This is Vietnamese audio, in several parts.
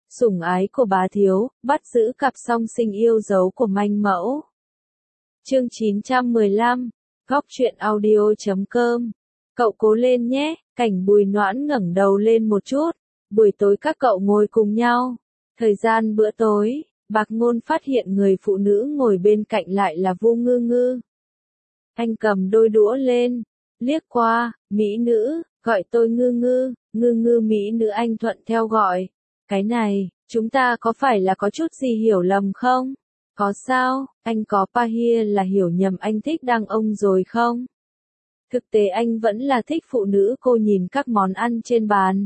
Sủng ái của bá thiếu, bắt giữ cặp song sinh yêu dấu của manh mẫu. Chương 915, góc truyện audio.com. Cậu cố lên nhé, Cảnh Bùi Noãn ngẩng đầu lên một chút. Buổi tối các cậu ngồi cùng nhau. Thời gian bữa tối, Bạc Ngôn phát hiện người phụ nữ ngồi bên cạnh lại là Vu Ngư Ngư. Anh cầm đôi đũa lên, liếc qua, mỹ nữ, gọi tôi Ngư Ngư, Ngư Ngư mỹ nữ anh thuận theo gọi. Cái này, chúng ta có phải là có chút gì hiểu lầm không? Có sao, anh có Pahia là hiểu nhầm anh thích đàn ông rồi không? Thực tế anh vẫn là thích phụ nữ. Cô nhìn các món ăn trên bàn.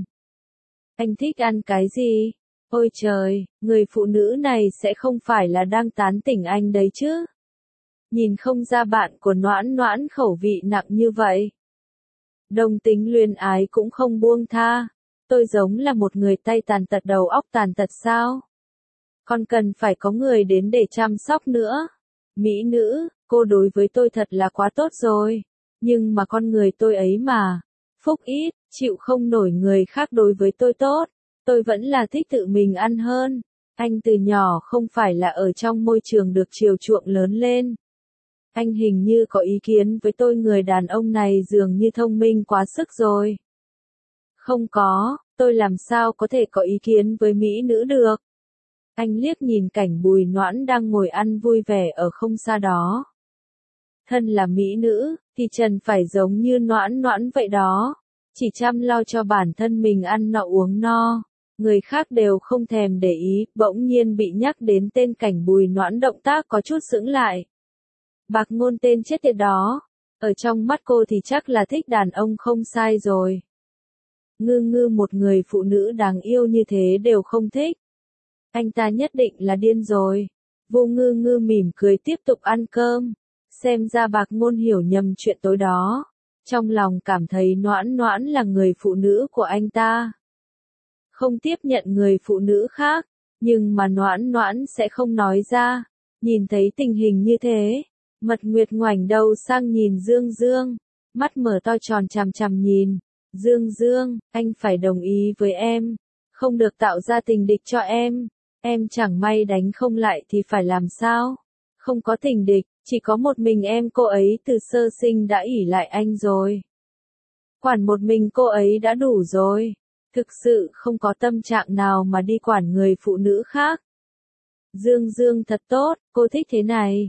Anh thích ăn cái gì? Ôi trời, người phụ nữ này sẽ không phải là đang tán tỉnh anh đấy chứ? Nhìn không ra bạn của Noãn Noãn khẩu vị nặng như vậy. Đồng tính luyến ái cũng không buông tha. Tôi giống là một người tay tàn tật đầu óc tàn tật sao? Còn cần phải có người đến để chăm sóc nữa. Mỹ nữ, cô đối với tôi thật là quá tốt rồi. Nhưng mà con người tôi ấy mà. Phúc ít, chịu không nổi người khác đối với tôi tốt. Tôi vẫn là thích tự mình ăn hơn. Anh từ nhỏ không phải là ở trong môi trường được chiều chuộng lớn lên. Anh hình như có ý kiến với tôi, người đàn ông này dường như thông minh quá sức rồi. Không có, tôi làm sao có thể có ý kiến với mỹ nữ được. Anh liếc nhìn Cảnh Bùi Noãn đang ngồi ăn vui vẻ ở không xa đó. Thân là mỹ nữ, thì Trần phải giống như Noãn Noãn vậy đó. Chỉ chăm lo cho bản thân mình ăn no uống no. Người khác đều không thèm để ý. Bỗng nhiên bị nhắc đến tên Cảnh Bùi Noãn, động tác có chút sững lại. Bạc Ngôn tên chết tiệt đó. Ở trong mắt cô thì chắc là thích đàn ông không sai rồi. Ngư Ngư một người phụ nữ đáng yêu như thế đều không thích. Anh ta nhất định là điên rồi. Vu Ngư Ngư mỉm cười tiếp tục ăn cơm. Xem ra Bạc Ngôn hiểu nhầm chuyện tối đó. Trong lòng cảm thấy Noãn Noãn là người phụ nữ của anh ta. Không tiếp nhận người phụ nữ khác. Nhưng mà Noãn Noãn sẽ không nói ra. Nhìn thấy tình hình như thế, Mật Nguyệt ngoảnh đầu sang nhìn Dương Dương. Mắt mở to tròn chằm chằm nhìn. Dương Dương, anh phải đồng ý với em. Không được tạo ra tình địch cho em. Em chẳng may đánh không lại thì phải làm sao? Không có tình địch, chỉ có một mình em. Cô ấy từ sơ sinh đã ỷ lại anh rồi. Quản một mình cô ấy đã đủ rồi. Thực sự không có tâm trạng nào mà đi quản người phụ nữ khác. Dương Dương thật tốt, cô thích thế này.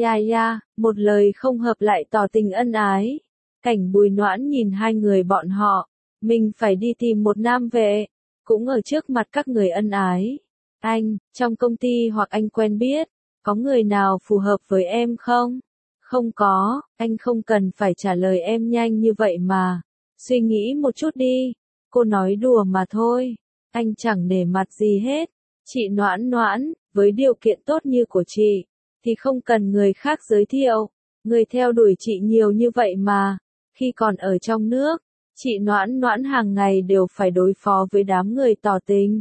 Ya, một lời không hợp lại tỏ tình ân ái. Cảnh Bùi Noãn nhìn hai người bọn họ. Mình phải đi tìm một nam vệ. Cũng ở trước mặt các người ân ái. Anh, trong công ty hoặc anh quen biết, có người nào phù hợp với em không? Không có, anh không cần phải trả lời em nhanh như vậy mà. Suy nghĩ một chút đi. Cô nói đùa mà thôi. Anh chẳng nể mặt gì hết. Chị Noãn Noãn, với điều kiện tốt như của chị, thì không cần người khác giới thiệu. Người theo đuổi chị nhiều như vậy mà. Khi còn ở trong nước, chị Noãn Noãn hàng ngày đều phải đối phó với đám người tỏ tình.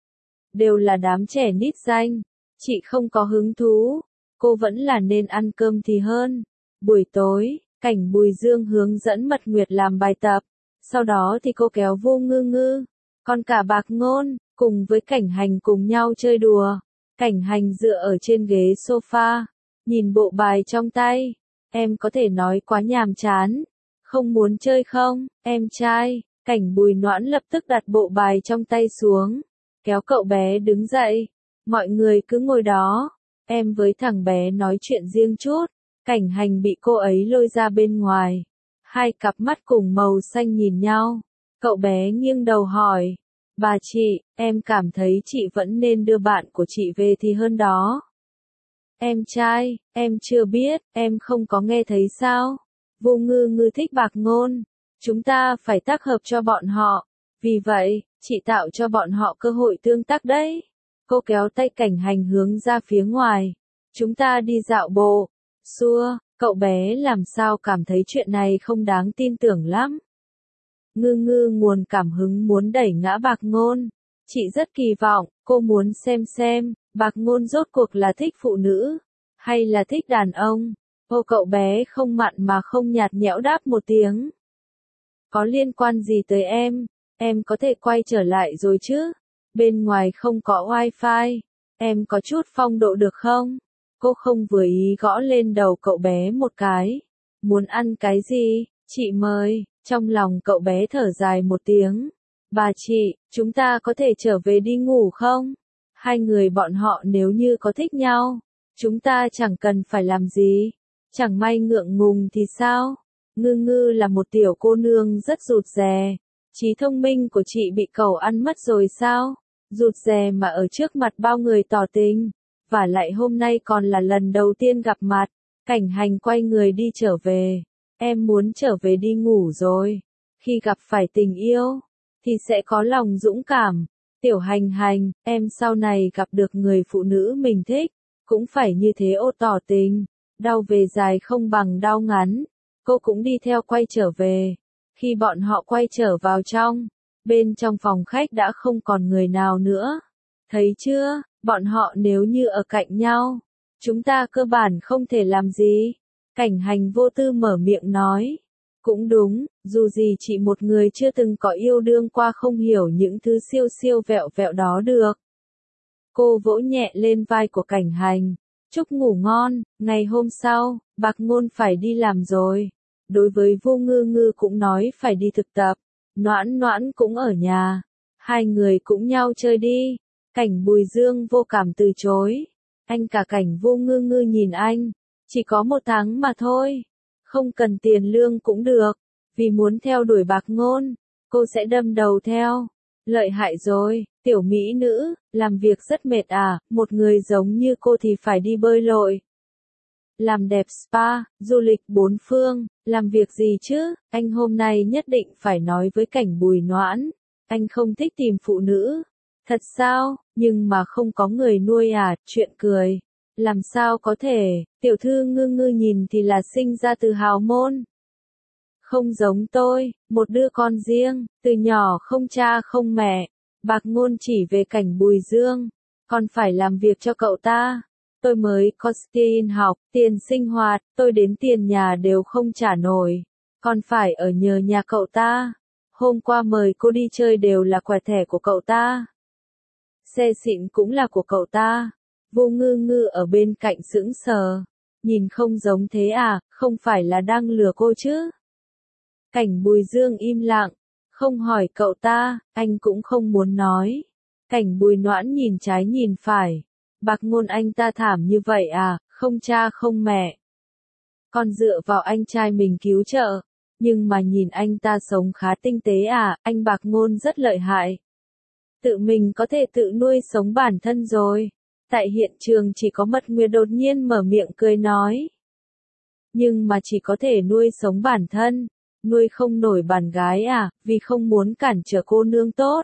Đều là đám trẻ nít danh. Chị không có hứng thú. Cô vẫn là nên ăn cơm thì hơn. Buổi tối, Cảnh Bùi Dương hướng dẫn Mật Nguyệt làm bài tập. Sau đó thì cô kéo Vu Ngư Ngư, còn cả Bạc Ngôn, cùng với Cảnh Hành cùng nhau chơi đùa. Cảnh Hành dựa ở trên ghế sofa, nhìn bộ bài trong tay. Em có thể nói quá nhàm chán. Không muốn chơi không, em trai? Cảnh Bùi Noãn lập tức đặt bộ bài trong tay xuống. Kéo cậu bé đứng dậy. Mọi người cứ ngồi đó. Em với thằng bé nói chuyện riêng chút. Cảnh Hành bị cô ấy lôi ra bên ngoài. Hai cặp mắt cùng màu xanh nhìn nhau. Cậu bé nghiêng đầu hỏi. Bà chị, em cảm thấy chị vẫn nên đưa bạn của chị về thì hơn đó. Em trai, em chưa biết, em không có nghe thấy sao? Vu Ngư Ngư thích Bạc Ngôn. Chúng ta phải tác hợp cho bọn họ. Vì vậy, chị tạo cho bọn họ cơ hội tương tác đấy. Cô kéo tay Cảnh Hành hướng ra phía ngoài. Chúng ta đi dạo bộ. Xua, cậu bé làm sao cảm thấy chuyện này không đáng tin tưởng lắm. Ngư Ngư nguồn cảm hứng muốn đẩy ngã Bạc Ngôn. Chị rất kỳ vọng, cô muốn xem, Bạc Ngôn rốt cuộc là thích phụ nữ, hay là thích đàn ông. Ô, cậu bé không mặn mà không nhạt nhẽo đáp một tiếng. Có liên quan gì tới em có thể quay trở lại rồi chứ. Bên ngoài không có wifi, em có chút phong độ được không? Cô không vừa ý gõ lên đầu cậu bé một cái. Muốn ăn cái gì? Chị mời. Trong lòng cậu bé thở dài một tiếng. Bà chị, chúng ta có thể trở về đi ngủ không? Hai người bọn họ nếu như có thích nhau, chúng ta chẳng cần phải làm gì. Chẳng may ngượng ngùng thì sao? Ngư Ngư là một tiểu cô nương rất rụt rè. Trí thông minh của chị bị cậu ăn mất rồi sao? Rụt rè mà ở trước mặt bao người tỏ tình. Và lại hôm nay còn là lần đầu tiên gặp mặt. Cảnh Hành quay người đi trở về. Em muốn trở về đi ngủ rồi. Khi gặp phải tình yêu, thì sẽ có lòng dũng cảm. Tiểu Hành Hành, em sau này gặp được người phụ nữ mình thích, cũng phải như thế ô tỏ tình. Đau về dài không bằng đau ngắn. Cô cũng đi theo quay trở về. Khi bọn họ quay trở vào trong, bên trong phòng khách đã không còn người nào nữa. Thấy chưa, bọn họ nếu như ở cạnh nhau, chúng ta cơ bản không thể làm gì. Cảnh Hành vô tư mở miệng nói. Cũng đúng, dù gì chị một người chưa từng có yêu đương qua không hiểu những thứ siêu siêu vẹo vẹo đó được. Cô vỗ nhẹ lên vai của Cảnh Hành. Chúc ngủ ngon. Ngày hôm sau, Bạc Ngôn phải đi làm rồi. Đối với Vô Ngư Ngư cũng nói phải đi thực tập. Noãn Noãn cũng ở nhà. Hai người cũng nhau chơi đi. Cảnh Bùi Dương vô cảm từ chối. Anh cả Cảnh Vô Ngư Ngư nhìn anh. Chỉ có 1 tháng mà thôi. Không cần tiền lương cũng được. Vì muốn theo đuổi Bạc Ngôn, cô sẽ đâm đầu theo. Lợi hại rồi, tiểu mỹ nữ, làm việc rất mệt à, một người giống như cô thì phải đi bơi lội. Làm đẹp spa, du lịch 4 phương, làm việc gì chứ, anh hôm nay nhất định phải nói với Cảnh Bùi Noãn. Anh không thích tìm phụ nữ. Thật sao, nhưng mà không có người nuôi à, chuyện cười. Làm sao có thể, tiểu thư Ngư Ngư nhìn thì là sinh ra từ hào môn. Không giống tôi, một đứa con riêng, từ nhỏ không cha không mẹ. Bạc Ngôn chỉ về Cảnh Bùi Dương, còn phải làm việc cho cậu ta. Tôi mới có tiền học, tiền sinh hoạt, tôi đến tiền nhà đều không trả nổi. Còn phải ở nhờ nhà cậu ta. Hôm qua mời cô đi chơi đều là quà thẻ của cậu ta. Xe xịn cũng là của cậu ta. Vô Ngư Ngư ở bên cạnh sững sờ. Nhìn không giống thế à, không phải là đang lừa cô chứ? Cảnh Bùi Dương im lặng, không hỏi cậu ta, anh cũng không muốn nói. Cảnh Bùi Noãn nhìn trái nhìn phải. Bạc Ngôn anh ta thảm như vậy à, không cha không mẹ. Còn dựa vào anh trai mình cứu trợ. Nhưng mà nhìn anh ta sống khá tinh tế à, anh Bạc Ngôn rất lợi hại. Tự mình có thể tự nuôi sống bản thân rồi. Tại hiện trường chỉ có Mật Nguyệt đột nhiên mở miệng cười nói. Nhưng mà chỉ có thể nuôi sống bản thân. Nuôi không nổi bạn gái à, vì không muốn cản trở cô nương tốt.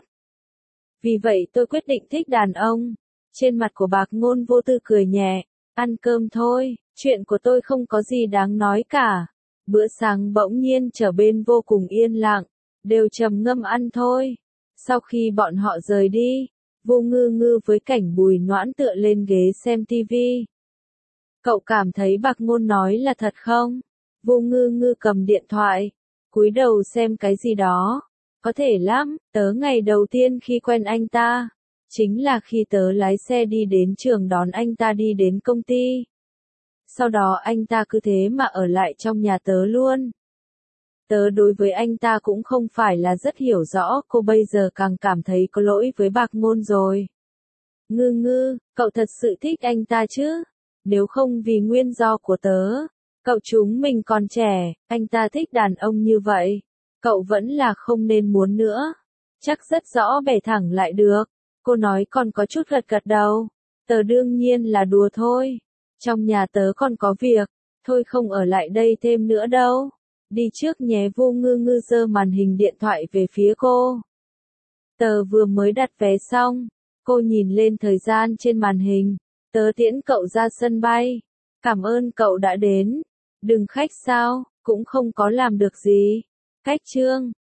Vì vậy tôi quyết định thích đàn ông. Trên mặt của Bạc Ngôn vô tư cười nhẹ. Ăn cơm thôi, chuyện của tôi không có gì đáng nói cả. Bữa sáng bỗng nhiên trở bên vô cùng yên lặng. Đều trầm ngâm ăn thôi. Sau khi bọn họ rời đi, Vô Ngư Ngư với Cảnh Bùi Noãn tựa lên ghế xem tivi. Cậu cảm thấy Bạc Ngôn nói là thật không? Vô Ngư Ngư cầm điện thoại, cúi đầu xem cái gì đó. Có thể lắm, tớ ngày đầu tiên khi quen anh ta, chính là khi tớ lái xe đi đến trường đón anh ta đi đến công ty. Sau đó anh ta cứ thế mà ở lại trong nhà tớ luôn. Tớ đối với anh ta cũng không phải là rất hiểu rõ, cô bây giờ càng cảm thấy có lỗi với Bạc Ngôn rồi. Ngư Ngư, cậu thật sự thích anh ta chứ? Nếu không vì nguyên do của tớ, cậu chúng mình còn trẻ, anh ta thích đàn ông như vậy, cậu vẫn là không nên muốn nữa. Chắc rất rõ bẻ thẳng lại được. Cô nói còn có chút gật gật đầu. Tớ đương nhiên là đùa thôi. Trong nhà tớ còn có việc, thôi không ở lại đây thêm nữa đâu. Đi trước nhé. Vô Ngư Ngư giơ màn hình điện thoại về phía cô. Tớ vừa mới đặt vé xong. Cô nhìn lên thời gian trên màn hình. Tớ tiễn cậu ra sân bay. Cảm ơn cậu đã đến. Đừng khách sao, cũng không có làm được gì. Cách chương.